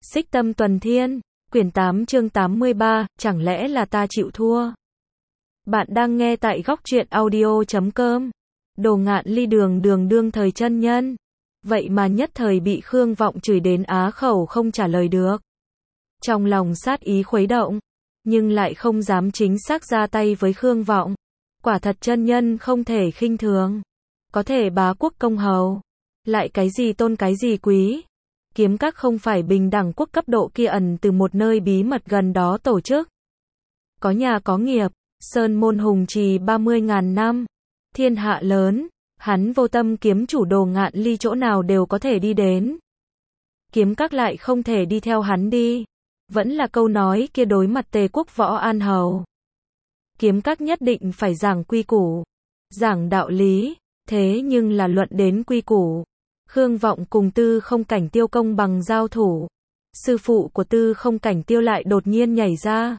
Xích Tâm Tuần Thiên, quyển 8 chương 83, chẳng lẽ là ta chịu thua? Bạn đang nghe tại góc truyện audio.com. Đồ Ngạn Ly đường đương thời chân nhân. Vậy mà nhất thời bị Khương Vọng chửi đến á khẩu không trả lời được. Trong lòng sát ý khuấy động, nhưng lại không dám chính xác ra tay với Khương Vọng. Quả thật chân nhân không thể khinh thường. Có thể bá quốc công hầu. Lại cái gì tôn cái gì quý. Kiếm các không phải bình đẳng quốc cấp độ kia ẩn từ một nơi bí mật gần đó tổ chức. Có nhà có nghiệp, sơn môn hùng trì 30.000 năm. Thiên hạ lớn, hắn vô tâm kiếm chủ Đồ Ngạn Ly chỗ nào đều có thể đi đến. Kiếm các lại không thể đi theo hắn đi. Vẫn là câu nói kia đối mặt Tề quốc Võ An Hầu. Kiếm các nhất định phải giảng quy củ, giảng đạo lý, thế nhưng là luận đến quy củ. Khương Vọng cùng Tư Không Cảnh Tiêu công bằng giao thủ. Sư phụ của Tư Không Cảnh Tiêu lại đột nhiên nhảy ra.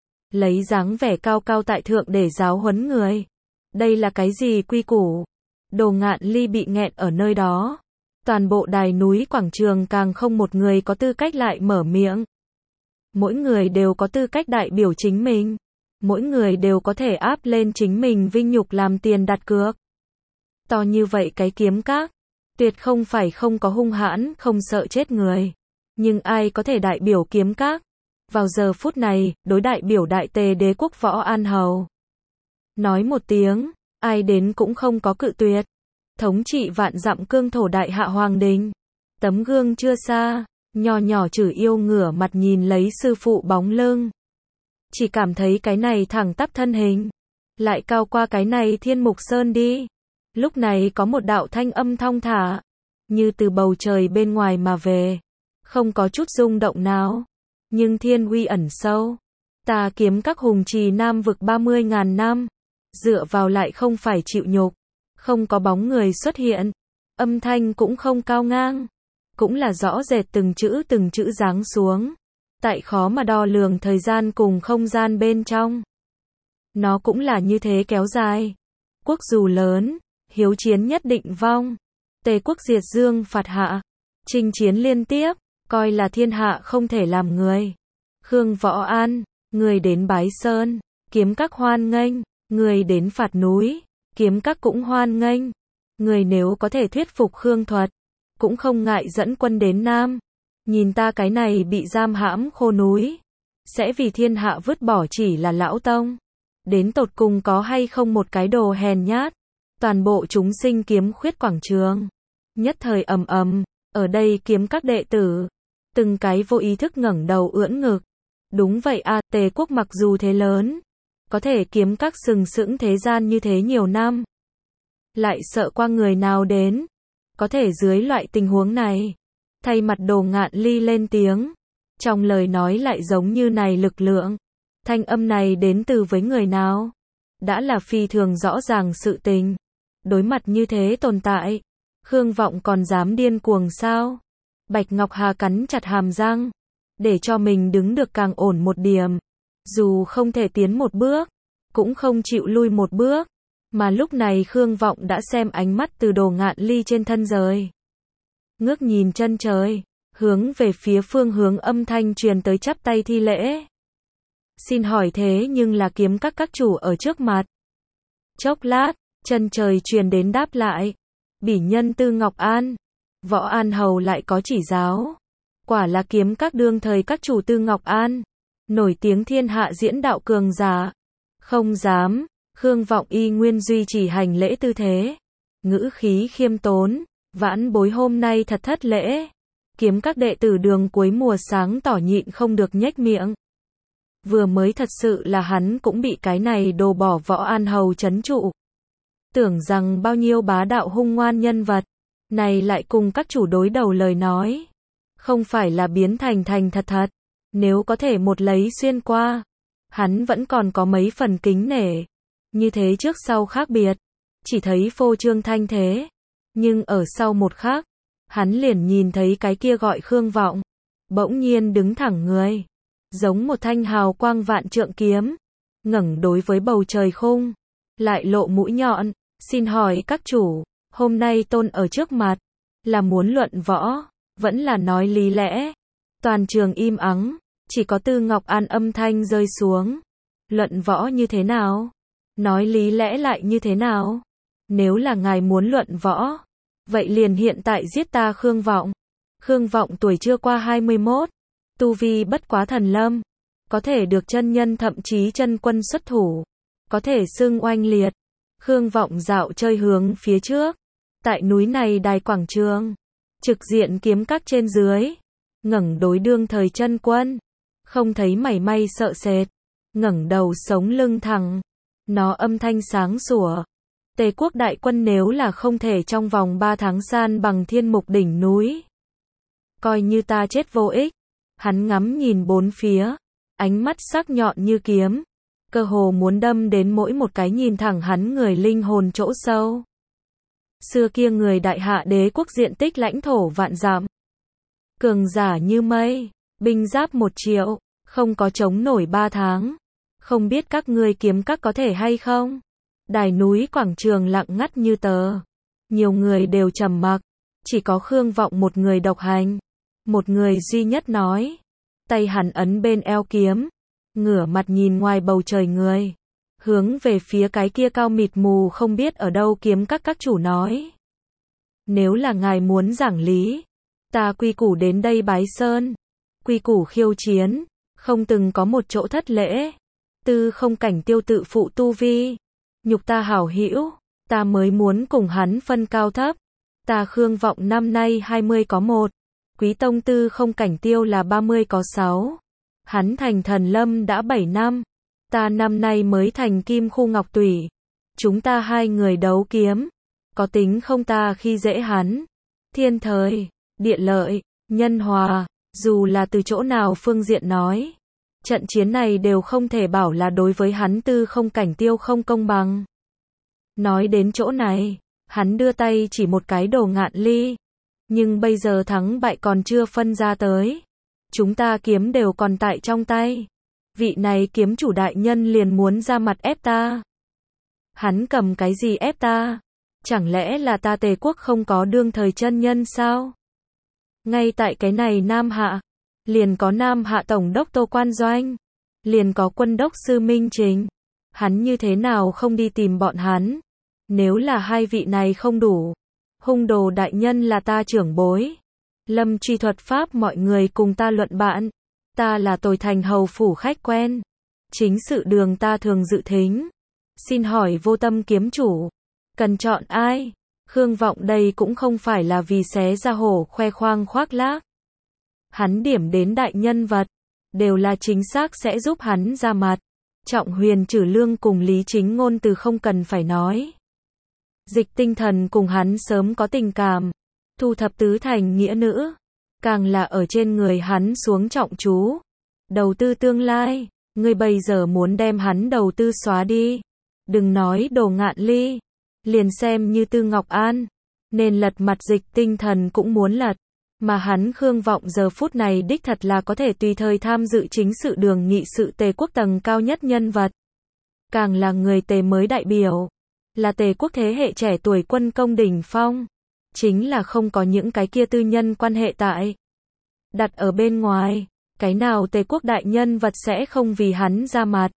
Lấy dáng vẻ cao cao tại thượng để giáo huấn người. Đây là cái gì quy củ? Đồ Ngạn Ly bị nghẹn ở nơi đó. Toàn bộ đài núi quảng trường càng không một người có tư cách lại mở miệng. Mỗi người đều có tư cách đại biểu chính mình. Mỗi người đều có thể áp lên chính mình vinh nhục làm tiền đặt cược. To như vậy cái kiếm các. Tuyệt không phải không có hung hãn, không sợ chết người. Nhưng ai có thể đại biểu kiếm các? Vào giờ phút này, đối đại biểu đại tề đế quốc Võ An Hầu. Nói một tiếng, ai đến cũng không có cự tuyệt. Thống trị vạn dặm cương thổ đại hạ hoàng đình. Tấm gương chưa xa, nho nhỏ chử yêu ngửa mặt nhìn lấy sư phụ bóng lưng. Chỉ cảm thấy cái này thẳng tắp thân hình. Lại cao qua cái này Thiên Mục Sơn đi. Lúc này có một đạo thanh âm thong thả, như từ bầu trời bên ngoài mà về, không có chút rung động nào, nhưng thiên uy ẩn sâu. Ta kiếm các hùng trì Nam vực 30.000 năm, dựa vào lại không phải chịu nhục, không có bóng người xuất hiện, âm thanh cũng không cao ngang, cũng là rõ rệt từng chữ giáng xuống, tại khó mà đo lường thời gian cùng không gian bên trong. Nó cũng là như thế kéo dài. Quốc dù lớn, hiếu chiến nhất định vong. Tề quốc diệt dương phạt hạ, chinh chiến liên tiếp, coi là thiên hạ không thể làm người. Khương Võ An, người đến Bái Sơn, kiếm các hoan nghênh, người đến Phạt núi, kiếm các cũng hoan nghênh. Người nếu có thể thuyết phục Khương Thuật, cũng không ngại dẫn quân đến Nam. Nhìn ta cái này bị giam hãm khô núi, sẽ vì thiên hạ vứt bỏ chỉ là lão tông. Đến tột cùng có hay không một cái đồ hèn nhát. Toàn bộ chúng sinh kiếm khuyết quảng trường. Nhất thời ầm ầm, ở đây kiếm các đệ tử. Từng cái vô ý thức ngẩng đầu ưỡn ngực. Đúng vậy a, Tề quốc mặc dù thế lớn. Có thể kiếm các sừng sững thế gian như thế nhiều năm. Lại sợ qua người nào đến. Có thể dưới loại tình huống này. Thay mặt Đồ Ngạn Ly lên tiếng. Trong lời nói lại giống như này lực lượng. Thanh âm này đến từ với người nào? Đã là phi thường rõ ràng sự tình. Đối mặt như thế tồn tại, Khương Vọng còn dám điên cuồng sao? Bạch Ngọc Hà cắn chặt hàm răng, để cho mình đứng được càng ổn một điểm. Dù không thể tiến một bước, cũng không chịu lui một bước. Mà lúc này Khương Vọng đã xem ánh mắt từ Đồ Ngạn Ly trên thân rời. Ngước nhìn chân trời, hướng về phía phương hướng âm thanh truyền tới chắp tay thi lễ. Xin hỏi thế nhưng là kiếm các chủ ở trước mặt. Chốc lát, chân trời truyền đến đáp lại. Bỉ nhân Tư Ngọc An. Võ An Hầu lại có chỉ giáo. Quả là kiếm các đương thời các chủ Tư Ngọc An. Nổi tiếng thiên hạ diễn đạo cường giả. Không dám. Khương Vọng y nguyên duy trì hành lễ tư thế. Ngữ khí khiêm tốn. Vãn bối hôm nay thật thất lễ. Kiếm các đệ tử đường cuối mùa sáng tỏ nhịn không được nhếch miệng. Vừa mới thật sự là hắn cũng bị cái này đồ bỏ Võ An Hầu trấn trụ. Tưởng rằng bao nhiêu bá đạo hung ngoan nhân vật, này lại cùng các chủ đối đầu lời nói. Không phải là biến thành thật. Nếu có thể một lấy xuyên qua, hắn vẫn còn có mấy phần kính nể. Như thế trước sau khác biệt, chỉ thấy phô trương thanh thế. Nhưng ở sau một khắc, hắn liền nhìn thấy cái kia gọi Khương Vọng. Bỗng nhiên đứng thẳng người. Giống một thanh hào quang vạn trượng kiếm. Ngẩng đối với bầu trời khung. Lại lộ mũi nhọn. Xin hỏi các chủ, hôm nay tôn ở trước mặt. Là muốn luận võ, vẫn là nói lý lẽ. Toàn trường im ắng, chỉ có Tư Ngọc An âm thanh rơi xuống. Luận võ như thế nào? Nói lý lẽ lại như thế nào? Nếu là ngài muốn luận võ, vậy liền hiện tại giết ta Khương Vọng. Khương Vọng tuổi chưa qua 21, tu vi bất quá thần lâm, có thể được chân nhân thậm chí chân quân xuất thủ, có thể xưng oanh liệt. Khương Vọng dạo chơi hướng phía trước, tại núi này đài quảng trường, trực diện kiếm các trên dưới, ngẩng đối đương thời chân quân, không thấy mảy may sợ sệt, ngẩng đầu sống lưng thẳng, nó âm thanh sáng sủa. Tề quốc đại quân nếu là không thể trong vòng 3 tháng san bằng Thiên Mục đỉnh núi, coi như ta chết vô ích. Hắn ngắm nhìn bốn phía, ánh mắt sắc nhọn như kiếm, cơ hồ muốn đâm đến mỗi một cái nhìn thẳng hắn người linh hồn chỗ sâu. Xưa kia người Đại Hạ đế quốc diện tích lãnh thổ vạn dặm, cường giả như mây, binh giáp 1 triệu, không có chống nổi 3 tháng. Không biết các ngươi kiếm các có thể hay không? Đài núi quảng trường lặng ngắt như tờ. Nhiều người đều trầm mặc, chỉ có Khương Vọng một người độc hành. Một người duy nhất nói, tay hắn ấn bên eo kiếm, ngửa mặt nhìn ngoài bầu trời người, hướng về phía cái kia cao mịt mù không biết ở đâu kiếm các chủ nói. Nếu là ngài muốn giảng lý, ta quy củ đến đây bái sơn, quy củ khiêu chiến, không từng có một chỗ thất lễ. Tư Không Cảnh tiêu tự phụ tu vi, nhục ta hảo hữu, ta mới muốn cùng hắn phân cao thấp. Ta Khương Vọng năm nay 20 có 1, Quý tông Tư Không Cảnh tiêu là 30 có 6. Hắn thành thần lâm đã 7 năm, ta năm nay mới thành kim khu ngọc tủy. Chúng ta hai người đấu kiếm, có tính không ta khi dễ hắn? Thiên thời, địa lợi, nhân hòa, dù là từ chỗ nào phương diện nói, trận chiến này đều không thể bảo là đối với hắn Tư Không Cảnh tiêu không công bằng. Nói đến chỗ này, hắn đưa tay chỉ một cái Đồ Ngạn Ly. Nhưng bây giờ thắng bại còn chưa phân ra tới. Chúng ta kiếm đều còn tại trong tay. Vị này kiếm chủ đại nhân liền muốn ra mặt ép ta. Hắn cầm cái gì ép ta? Chẳng lẽ là ta Tề quốc không có đương thời chân nhân sao? Ngay tại cái này Nam Hạ, liền có Nam Hạ Tổng đốc Tô Quan Doanh, liền có quân đốc sư Minh Trình. Hắn như thế nào không đi tìm bọn hắn? Nếu là hai vị này không đủ, Hung Đồ đại nhân là ta trưởng bối. Lâm truy thuật pháp mọi người cùng ta luận bạn. Ta là Tồi Thành hầu phủ khách quen. Chính sự đường ta thường dự thính. Xin hỏi Vô Tâm kiếm chủ, cần chọn ai? Khương Vọng đây cũng không phải là vì xé ra hổ khoe khoang khoác lác. Hắn điểm đến đại nhân vật, đều là chính xác sẽ giúp hắn ra mặt. Trọng Huyền Trử Lương cùng Lý Chính Ngôn từ không cần phải nói. Dịch Tinh Thần cùng hắn sớm có tình cảm, thu thập tứ thành nghĩa nữ, càng là ở trên người hắn xuống trọng chú. Đầu tư tương lai, ngươi bây giờ muốn đem hắn đầu tư xóa đi. Đừng nói Đồ Ngạn Ly, liền xem như Tư Ngọc An, nên lật mặt Dịch Tinh Thần cũng muốn lật. Mà hắn Khương Vọng giờ phút này đích thật là có thể tùy thời tham dự chính sự đường nghị sự Tề quốc tầng cao nhất nhân vật. Càng là người Tề mới đại biểu, là Tề quốc thế hệ trẻ tuổi quân công đỉnh phong. Chính là không có những cái kia tư nhân quan hệ tại. Đặt ở bên ngoài, cái nào Tề quốc đại nhân vật sẽ không vì hắn ra mặt.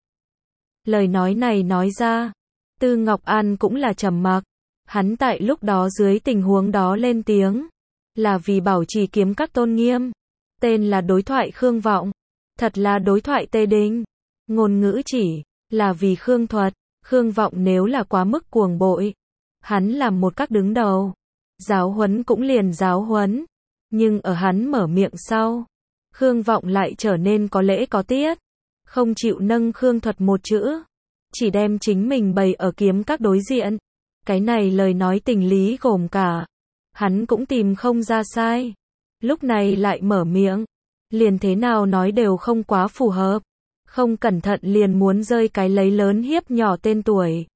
Lời nói này nói ra, Tư Ngọc An cũng là trầm mặc. Hắn tại lúc đó dưới tình huống đó lên tiếng, là vì bảo trì kiếm các tôn nghiêm. Tên là đối thoại Khương Vọng, thật là đối thoại Tề Đình. Ngôn ngữ chỉ là vì Khương Thuật. Khương Vọng nếu là quá mức cuồng bội, hắn làm một các đứng đầu, giáo huấn cũng liền giáo huấn. Nhưng ở hắn mở miệng sau, Khương Vọng lại trở nên có lễ có tiết, không chịu nâng Khương Thuật một chữ, chỉ đem chính mình bày ở kiếm các đối diện. Cái này lời nói tình lý gồm cả, hắn cũng tìm không ra sai. Lúc này lại mở miệng, liền thế nào nói đều không quá phù hợp. Không cẩn thận liền muốn rơi cái lấy lớn hiếp nhỏ tên tuổi.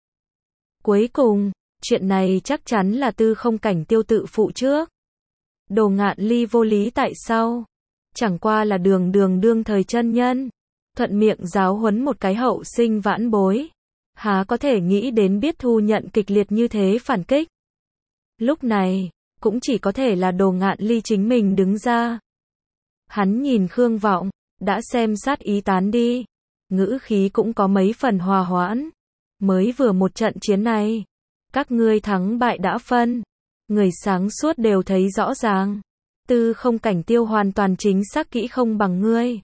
Cuối cùng, chuyện này chắc chắn là Tư Không Cảnh tiêu tự phụ trước. Đồ Ngạn Ly vô lý tại sao? Chẳng qua là đương thời chân nhân, thuận miệng giáo huấn một cái hậu sinh vãn bối. Há có thể nghĩ đến biết thu nhận kịch liệt như thế phản kích. Lúc này, cũng chỉ có thể là Đồ Ngạn Ly chính mình đứng ra. Hắn nhìn Khương Vọng, đã xem sát ý tán đi. Ngữ khí cũng có mấy phần hòa hoãn. Mới vừa một trận chiến này, các ngươi thắng bại đã phân. Người sáng suốt đều thấy rõ ràng. Tư không cảnh tiêu hoàn toàn chính xác kỹ không bằng ngươi.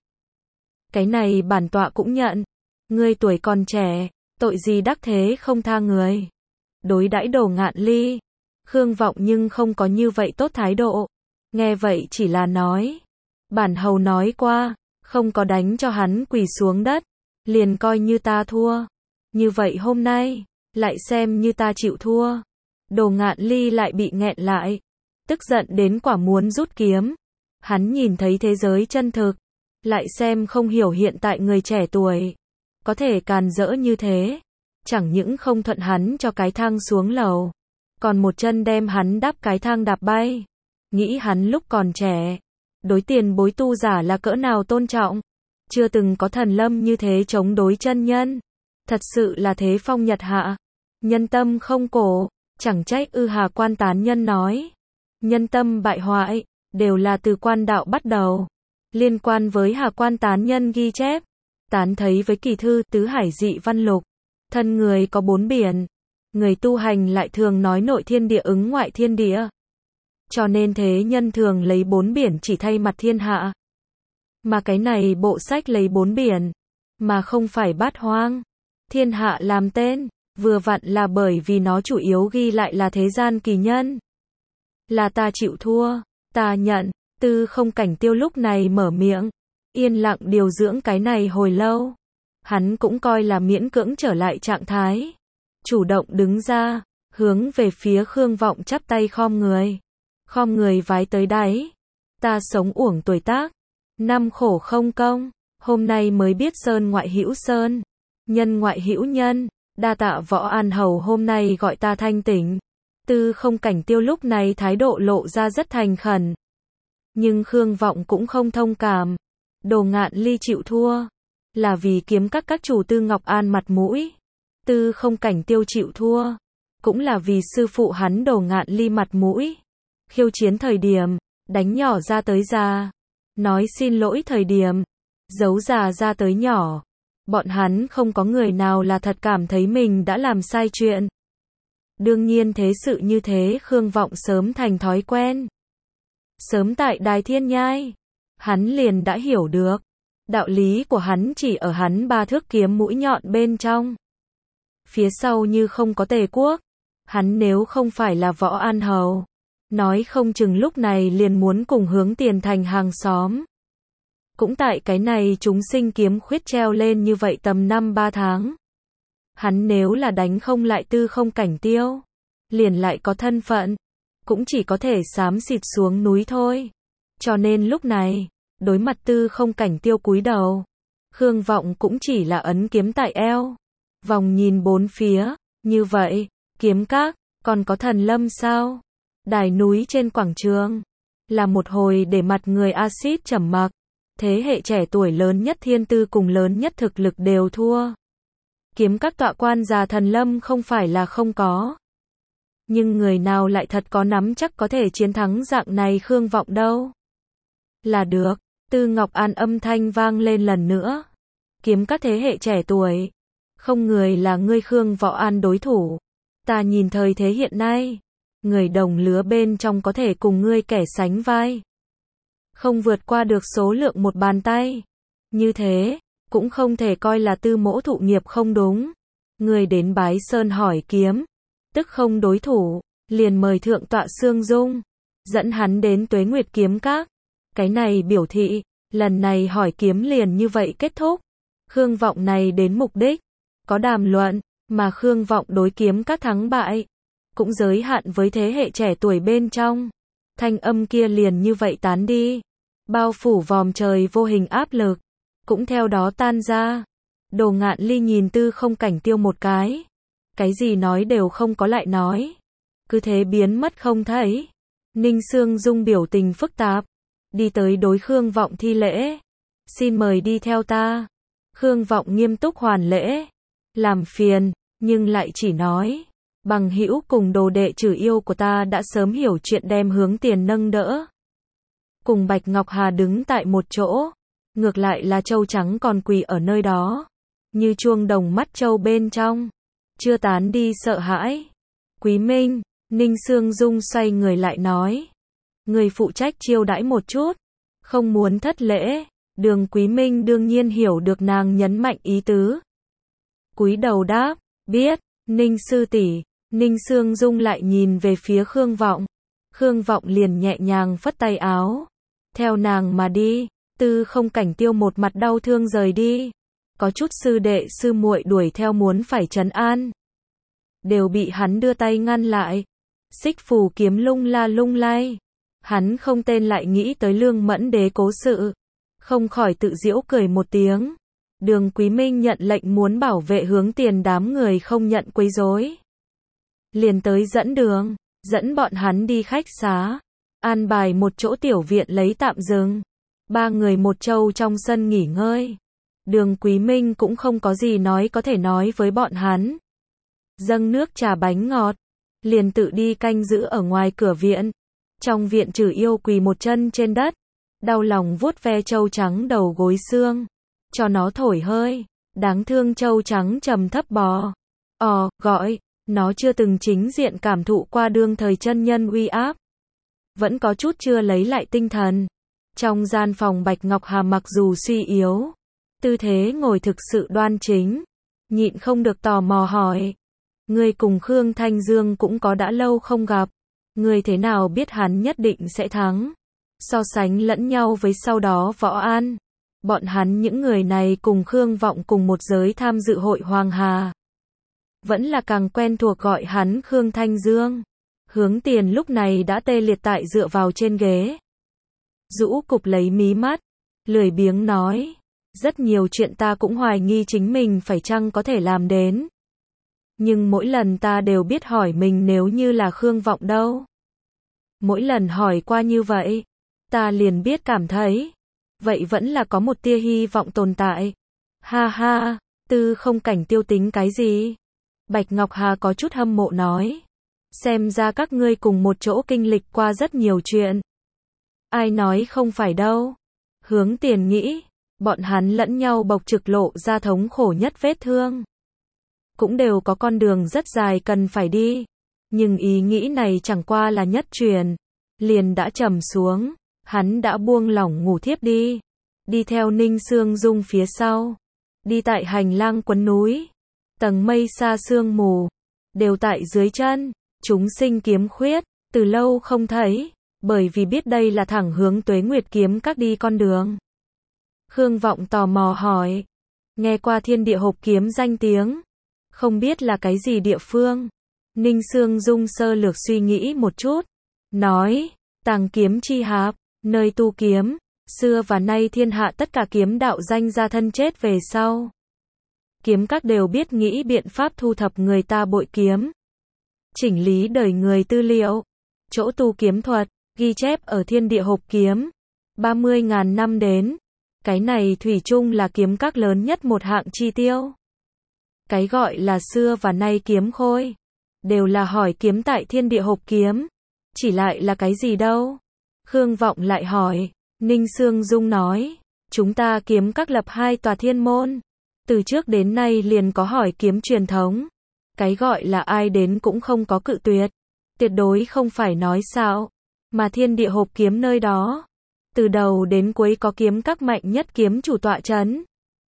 Cái này bản tọa cũng nhận. Ngươi tuổi còn trẻ, tội gì đắc thế không tha người. Đối đãi Đồ Ngạn Ly, Khương Vọng nhưng không có như vậy tốt thái độ. Nghe vậy chỉ là nói. Bản hầu nói qua, không có đánh cho hắn quỳ xuống đất. Liền coi như ta thua. Như vậy hôm nay, lại xem như ta chịu thua. Đồ Ngạn Ly lại bị nghẹn lại. Tức giận đến quả muốn rút kiếm. Hắn nhìn thấy thế giới chân thực. Lại xem không hiểu hiện tại người trẻ tuổi. Có thể càn rỡ như thế. Chẳng những không thuận hắn cho cái thang xuống lầu. Còn một chân đem hắn đáp cái thang đạp bay. Nghĩ hắn lúc còn trẻ. Đối tiền bối tu giả là cỡ nào tôn trọng. Chưa từng có thần lâm như thế chống đối chân nhân. Thật sự là thế phong nhật hạ. Nhân tâm không cổ. Chẳng trách Hà Quan tán nhân nói. Nhân tâm bại hoại. Đều là từ quan đạo bắt đầu. Liên quan với Hà Quan tán nhân ghi chép. Tán thấy với kỳ thư tứ hải dị văn lục. Thân người có 4 biển. Người tu hành lại thường nói nội thiên địa ứng ngoại thiên địa. Cho nên thế nhân thường lấy 4 biển chỉ thay mặt thiên hạ. Mà cái này bộ sách lấy 4 biển. Mà không phải bát hoang. Thiên hạ làm tên. Vừa vặn là bởi vì nó chủ yếu ghi lại là thế gian kỳ nhân. Là ta chịu thua. Ta nhận. Tư không cảnh tiêu lúc này mở miệng. Yên lặng điều dưỡng cái này hồi lâu. Hắn cũng coi là miễn cưỡng trở lại trạng thái. Chủ động đứng ra. Hướng về phía Khương Vọng chắp tay khom người. Khom người vái tới đáy. Ta sống uổng tuổi tác. Năm khổ không công. Hôm nay mới biết sơn ngoại hữu sơn. Nhân ngoại hữu nhân. Đa tạ Võ An Hầu hôm nay gọi ta thanh tỉnh. Tư không cảnh tiêu lúc này thái độ lộ ra rất thành khẩn. Nhưng Khương Vọng cũng không thông cảm. Đồ Ngạn Ly chịu thua. Là vì kiếm các chủ Tư Ngọc An mặt mũi. Tư không cảnh tiêu chịu thua. Cũng là vì sư phụ hắn Đồ Ngạn Ly mặt mũi. Khiêu chiến thời điểm. Đánh nhỏ ra tới già. Nói xin lỗi thời điểm. Giấu già ra tới nhỏ. Bọn hắn không có người nào là thật cảm thấy mình đã làm sai chuyện. Đương nhiên thế sự như thế Khương Vọng sớm thành thói quen. Sớm tại Đài Thiên Nhai. Hắn liền đã hiểu được. Đạo lý của hắn chỉ ở hắn 3 thước kiếm mũi nhọn bên trong. Phía sau như không có Tề Quốc. Hắn nếu không phải là Võ An Hầu. Nói không chừng lúc này liền muốn cùng hướng tiền thành hàng xóm. Cũng tại cái này chúng sinh kiếm khuyết treo lên như vậy tầm 5-3 tháng. Hắn nếu là đánh không lại tư không cảnh tiêu. Liền lại có thân phận. Cũng chỉ có thể xám xịt xuống núi thôi. Cho nên lúc này, đối mặt tư không cảnh tiêu cúi đầu. Khương Vọng cũng chỉ là ấn kiếm tại eo. Vòng nhìn bốn phía, như vậy, kiếm các, còn có thần lâm sao? Đài núi trên quảng trường. Là một hồi để mặt người axit trầm mặc. Thế hệ trẻ tuổi lớn nhất thiên tư cùng lớn nhất thực lực đều thua. Kiếm các tọa quan già thần lâm không phải là không có. Nhưng người nào lại thật có nắm chắc có thể chiến thắng dạng này Khương Vọng đâu. Là được, Tư Ngọc An âm thanh vang lên lần nữa. Kiếm các thế hệ trẻ tuổi. Không người là ngươi Khương Võ An đối thủ. Ta nhìn thời thế hiện nay. Người đồng lứa bên trong có thể cùng ngươi kẻ sánh vai. Không vượt qua được số lượng một bàn tay. Như thế, cũng không thể coi là tư mỗ thụ nghiệp không đúng. Người đến Bái Sơn hỏi kiếm. Tức không đối thủ, liền mời thượng tọa Sương Dung. Dẫn hắn đến Tuế Nguyệt kiếm các. Cái này biểu thị, lần này hỏi kiếm liền như vậy kết thúc. Khương Vọng này đến mục đích. Có đàm luận, mà Khương Vọng đối kiếm các thắng bại. Cũng giới hạn với thế hệ trẻ tuổi bên trong. Thanh âm kia liền như vậy tán đi. Bao phủ vòm trời vô hình áp lực. Cũng theo đó tan ra. Đồ Ngạn Ly nhìn tư không cảnh tiêu một cái. Cái gì nói đều không có lại nói. Cứ thế biến mất không thấy. Ninh Sương Dung biểu tình phức tạp. Đi tới đối Khương Vọng thi lễ. Xin mời đi theo ta. Khương Vọng nghiêm túc hoàn lễ. Làm phiền, nhưng lại chỉ nói. Bằng hữu cùng đồ đệ trừ yêu của ta đã sớm hiểu chuyện đem hướng tiền nâng đỡ. cùng Bạch Ngọc Hà đứng tại một chỗ. Ngược lại là Châu Trắng còn quỳ ở nơi đó, như chuông đồng mắt Châu bên trong, chưa tán đi sợ hãi. Quý Minh, Ninh Sương Dung xoay người lại nói. Người phụ trách chiêu đãi một chút, không muốn thất lễ. Đường Quý Minh đương nhiên hiểu được nàng nhấn mạnh ý tứ. Cúi đầu đáp, biết, Ninh sư tỷ. Ninh Sương Dung lại nhìn về phía Khương Vọng. Khương Vọng liền nhẹ nhàng phất tay áo, theo nàng mà đi. Tư Không Cảnh Tiêu một mặt đau thương rời đi. Có chút sư đệ sư muội đuổi theo muốn phải trấn an, đều bị hắn đưa tay ngăn lại. Xích phù kiếm lung la lung lay. Hắn không tên lại nghĩ tới Lương Mẫn Đế cố sự, không khỏi tự giễu cười một tiếng. Đường Quý Minh nhận lệnh muốn bảo vệ Hướng Tiền đám người không nhận quấy rối, liền tới dẫn đường, dẫn bọn hắn đi khách xá, an bài một chỗ tiểu viện lấy tạm dừng. Ba người một Châu trong sân nghỉ ngơi. Đường Quý Minh cũng không có gì nói có thể nói với bọn hắn, dâng nước trà bánh ngọt, liền tự đi canh giữ ở ngoài cửa viện. Trong viện Trừ Yêu quỳ một chân trên đất, đau lòng vuốt ve Châu Trắng đầu gối xương, cho nó thổi hơi. Đáng thương Châu Trắng trầm thấp bò, gọi. Nó chưa từng chính diện cảm thụ qua đương thời chân nhân uy áp, vẫn có chút chưa lấy lại tinh thần. Trong gian phòng Bạch Ngọc Hà mặc dù suy yếu, tư thế ngồi thực sự đoan chính, nhịn không được tò mò hỏi. Ngươi cùng Khương Thanh Dương cũng có đã lâu không gặp, ngươi thế nào biết hắn nhất định sẽ thắng? So sánh lẫn nhau với sau đó Võ An, bọn hắn những người này cùng Khương Vọng cùng một giới tham dự hội Hoàng Hà, vẫn là càng quen thuộc gọi hắn Khương Thanh Dương. Hướng Tiền lúc này đã tê liệt tại dựa vào trên ghế, rũ cụp lấy mí mắt, lười biếng nói. Rất nhiều chuyện ta cũng hoài nghi chính mình phải chăng có thể làm đến. Nhưng mỗi lần ta đều biết hỏi mình nếu như là Khương Vọng đâu. Mỗi lần hỏi qua như vậy, ta liền biết cảm thấy, vậy vẫn là có một tia hy vọng tồn tại. Ha ha, Tư Không Cảnh Tiêu tính cái gì? Bạch Ngọc Hà có chút hâm mộ nói. Xem ra các ngươi cùng một chỗ kinh lịch qua rất nhiều chuyện. Ai nói không phải đâu. Hướng Tiền nghĩ, bọn hắn lẫn nhau bộc trực lộ ra thống khổ nhất vết thương. Cũng đều có con đường rất dài cần phải đi. Nhưng ý nghĩ này chẳng qua là nhất truyền, liền đã trầm xuống. Hắn đã buông lỏng ngủ thiếp đi. Đi theo Ninh Sương Dung phía sau. Đi tại hành lang quấn núi. Tầng mây xa sương mù, đều tại dưới chân. Chúng sinh kiếm khuyết, từ lâu không thấy, bởi vì biết đây là thẳng hướng Tuế Nguyệt kiếm các đi con đường. Khương Vọng tò mò hỏi, nghe qua Thiên Địa Hộp kiếm danh tiếng, không biết là cái gì địa phương? Ninh Sương Dung sơ lược suy nghĩ một chút, nói, Tàng Kiếm Chi Hạp, nơi tu kiếm, xưa và nay thiên hạ tất cả kiếm đạo danh ra thân chết về sau. Kiếm các đều biết nghĩ biện pháp thu thập người ta bội kiếm, chỉnh lý đời người tư liệu, chỗ tu kiếm thuật, ghi chép ở Thiên Địa Hộp kiếm. 30.000 năm đến, cái này thủy chung là kiếm các lớn nhất một hạng chi tiêu. Cái gọi là xưa và nay kiếm khôi, đều là hỏi kiếm tại Thiên Địa Hộp kiếm, chỉ lại là cái gì đâu? Khương Vọng lại hỏi. Ninh Sương Dung nói, chúng ta kiếm các lập 2 tòa thiên môn, từ trước đến nay liền có hỏi kiếm truyền thống. Cái gọi là ai đến cũng không có cự tuyệt, tuyệt đối không phải nói xạo, mà Thiên Địa Hộp kiếm nơi đó, từ đầu đến cuối có kiếm các mạnh nhất kiếm chủ tọa trấn.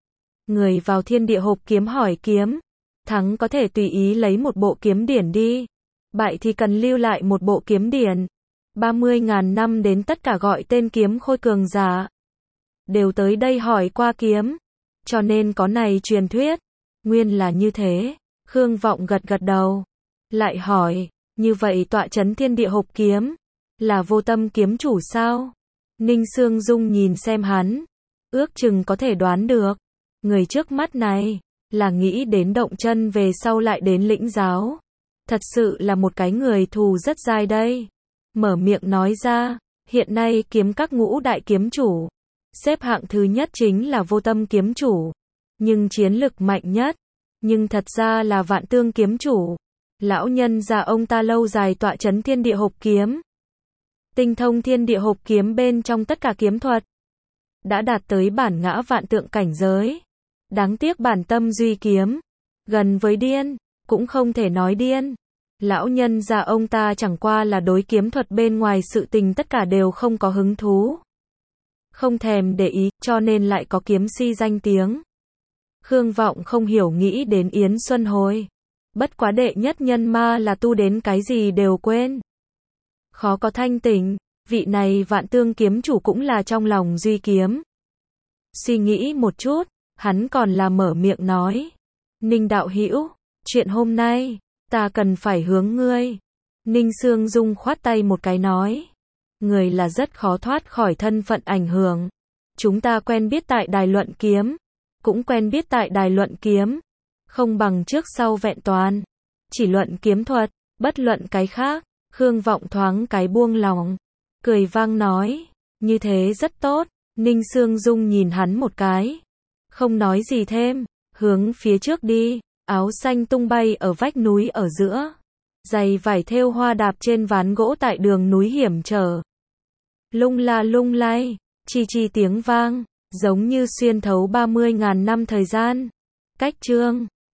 Người vào Thiên Địa Hộp kiếm hỏi kiếm, thắng có thể tùy ý lấy một bộ kiếm điển đi, bại thì cần lưu lại một bộ kiếm điển. 30.000 năm đến tất cả gọi tên kiếm khôi cường giả, đều tới đây hỏi qua kiếm, cho nên có này truyền thuyết. Nguyên là như thế. Khương Vọng gật gật đầu, lại hỏi, như vậy tọa trấn Thiên Địa Hộp kiếm, là Vô Tâm kiếm chủ sao? Ninh Sương Dung nhìn xem hắn, ước chừng có thể đoán được, người trước mắt này, là nghĩ đến động chân về sau lại đến lĩnh giáo. Thật sự là một cái người thù rất dai đây. Mở miệng nói ra, hiện nay kiếm các ngũ đại kiếm chủ, xếp hạng thứ nhất chính là Vô Tâm kiếm chủ, nhưng chiến lực mạnh nhất, nhưng thật ra là Vạn Tương kiếm chủ. Lão nhân già ông ta lâu dài tọa trấn Thiên Địa Hộp kiếm, Tinh thông thiên địa hộp kiếm bên trong tất cả kiếm thuật. Đã đạt tới bản ngã vạn tượng cảnh giới. Đáng tiếc bản tâm duy kiếm. Gần với điên, cũng không thể nói điên. Lão nhân già ông ta chẳng qua là đối kiếm thuật bên ngoài sự tình tất cả đều không có hứng thú. Không thèm để ý, cho nên lại có kiếm si danh tiếng. Khương Vọng không hiểu nghĩ đến Yến Xuân Hồi. Bất quá đệ nhất nhân ma là tu đến cái gì đều quên. Khó có thanh tỉnh, vị này Vạn Tương kiếm chủ cũng là trong lòng duy kiếm. Suy nghĩ một chút, hắn còn là mở miệng nói. Ninh đạo hữu, chuyện hôm nay, ta cần phải hướng ngươi. Ninh Sương Dung khoát tay một cái nói. Người là rất khó thoát khỏi thân phận ảnh hưởng. Chúng ta quen biết tại đài luận kiếm. Cũng quen biết tại đài luận kiếm. Không bằng trước sau vẹn toàn. Chỉ luận kiếm thuật, bất luận cái khác. Khương Vọng thoáng cái buông lòng. Cười vang nói. Như thế rất tốt. Ninh Sương Dung nhìn hắn một cái. Không nói gì thêm. Hướng phía trước đi. Áo xanh tung bay ở vách núi ở giữa. Giày vải thêu hoa đạp trên ván gỗ tại đường núi hiểm trở. Lung la lung lay. Chi chi tiếng vang. Giống như xuyên thấu 30.000 năm thời gian. Cách chương